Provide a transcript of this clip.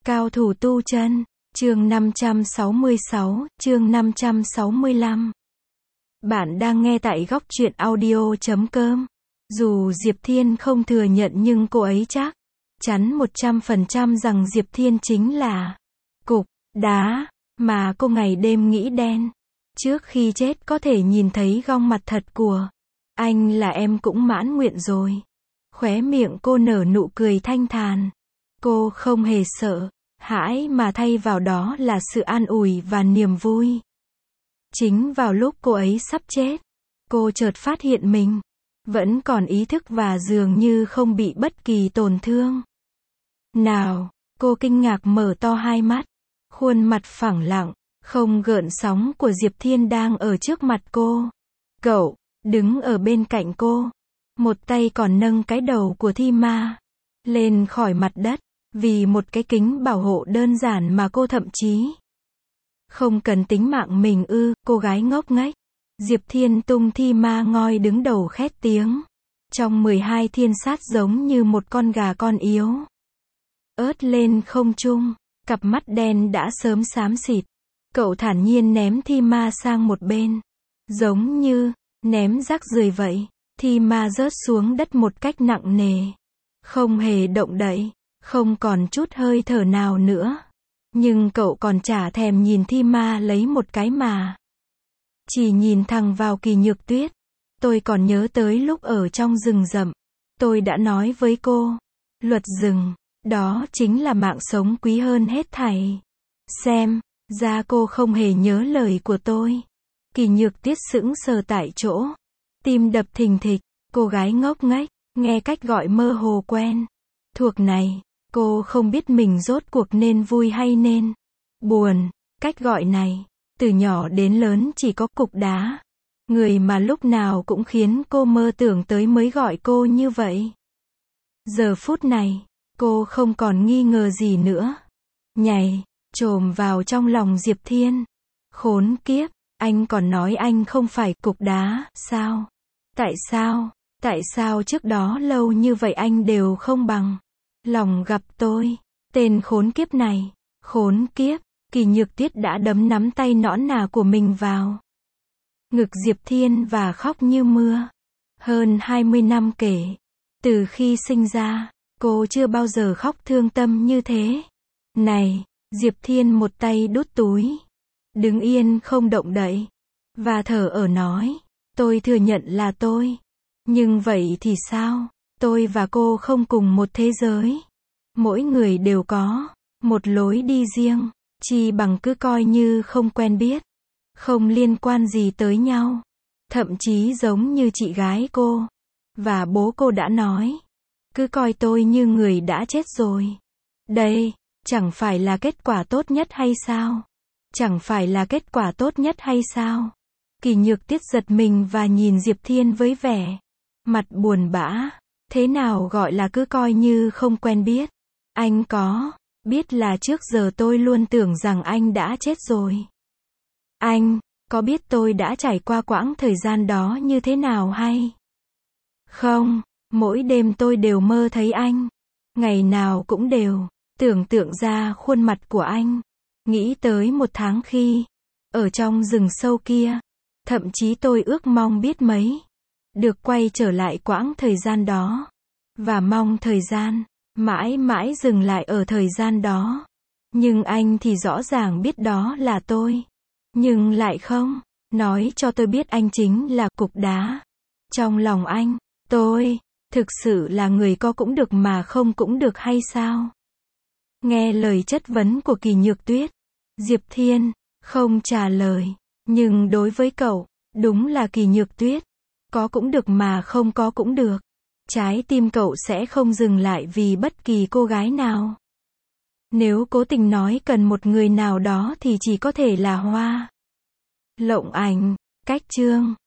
Cao thủ tu chân, chương 566, chương 565. Bạn đang nghe tại góc truyện audio.com. Dù Diệp Thiên không thừa nhận nhưng cô ấy chắc chắn 100% rằng Diệp Thiên chính là cục đá mà cô ngày đêm nghĩ đen. Trước khi chết có thể nhìn thấy gương mặt thật của anh là em cũng mãn nguyện rồi. Khóe miệng cô nở nụ cười thanh thản. Cô không hề sợ hãi mà thay vào đó là sự an ủi và niềm vui. Chính vào lúc cô ấy sắp chết, cô chợt phát hiện mình vẫn còn ý thức và dường như không bị bất kỳ tổn thương nào. Cô kinh ngạc mở to hai mắt, khuôn mặt phẳng lặng, không gợn sóng của Diệp Thiên đang ở trước mặt cô. Cậu đứng ở bên cạnh cô, một tay còn nâng cái đầu của Thi Ma lên khỏi mặt đất. Vì một cái kính bảo hộ đơn giản mà cô thậm chí không cần tính mạng mình ư? Cô gái ngốc nghếch. Diệp Thiên tung Thi Ma ngoi đứng đầu khét tiếng. Trong 12 thiên sát giống như một con gà con yếu ớt lên không trung, cặp mắt đen đã sớm xám xịt. Cậu thản nhiên ném Thi Ma sang một bên, giống như ném rác rưởi vậy. Thi Ma rớt xuống đất một cách nặng nề, không hề động đậy, không còn chút hơi thở nào nữa. Nhưng cậu còn chả thèm nhìn Thi Ma lấy một cái mà chỉ nhìn thẳng vào Kỳ Nhược Tuyết. Tôi còn nhớ tới lúc ở trong rừng rậm, tôi đã nói với cô, luật rừng, đó chính là mạng sống quý hơn hết thảy. Xem ra cô không hề nhớ lời của tôi. Kỳ Nhược Tuyết sững sờ tại chỗ, tim đập thình thịch. Cô gái ngốc nghếch, nghe cách gọi mơ hồ quen thuộc này, cô không biết mình rốt cuộc nên vui hay nên buồn. Cách gọi này, từ nhỏ đến lớn chỉ có cục đá, người mà lúc nào cũng khiến cô mơ tưởng tới mới gọi cô như vậy. Giờ phút này, cô không còn nghi ngờ gì nữa. Nhảy chồm vào trong lòng Diệp Thiên. Khốn kiếp, anh còn nói anh không phải cục đá, sao? Tại sao? Tại sao trước đó lâu như vậy anh đều không bằng lòng gặp tôi? Tên khốn kiếp này, khốn kiếp. Kỳ Nhược Tuyết đã đấm nắm tay nõn nà của mình vào ngực Diệp Thiên và khóc như mưa. Hơn 20 năm kể từ khi sinh ra, cô chưa bao giờ khóc thương tâm như thế. Này, Diệp Thiên một tay đút túi, đứng yên không động đậy, và thở ở nói, tôi thừa nhận là tôi. Nhưng vậy thì sao? Tôi và cô không cùng một thế giới. Mỗi người đều có một lối đi riêng. Chi bằng cứ coi như không quen biết, không liên quan gì tới nhau. Thậm chí giống như chị gái cô và bố cô đã nói, cứ coi tôi như người đã chết rồi. Đây, chẳng phải là kết quả tốt nhất hay sao? Chẳng phải là kết quả tốt nhất hay sao? Kỳ Nhược Tuyết giật mình và nhìn Diệp Thiên với vẻ mặt buồn bã. Thế nào gọi là cứ coi như không quen biết? Anh có biết là trước giờ tôi luôn tưởng rằng anh đã chết rồi. Anh có biết tôi đã trải qua quãng thời gian đó như thế nào hay không? Mỗi đêm tôi đều mơ thấy anh. Ngày nào cũng đều tưởng tượng ra khuôn mặt của anh. Nghĩ tới một tháng khi ở trong rừng sâu kia. Thậm chí tôi ước mong biết mấy được quay trở lại quãng thời gian đó. Và mong thời gian mãi mãi dừng lại ở thời gian đó. Nhưng anh thì rõ ràng biết đó là tôi. Nhưng lại không nói cho tôi biết anh chính là cục đá. Trong lòng anh, tôi thực sự là người có cũng được mà không cũng được hay sao? Nghe lời chất vấn của Kỳ Nhược Tuyết, Diệp Thiên không trả lời. Nhưng đối với cậu, đúng là Kỳ Nhược Tuyết, có cũng được mà không có cũng được. Trái tim cậu sẽ không dừng lại vì bất kỳ cô gái nào. Nếu cố tình nói cần một người nào đó thì chỉ có thể là Hoa Lộng Ảnh. Cách chương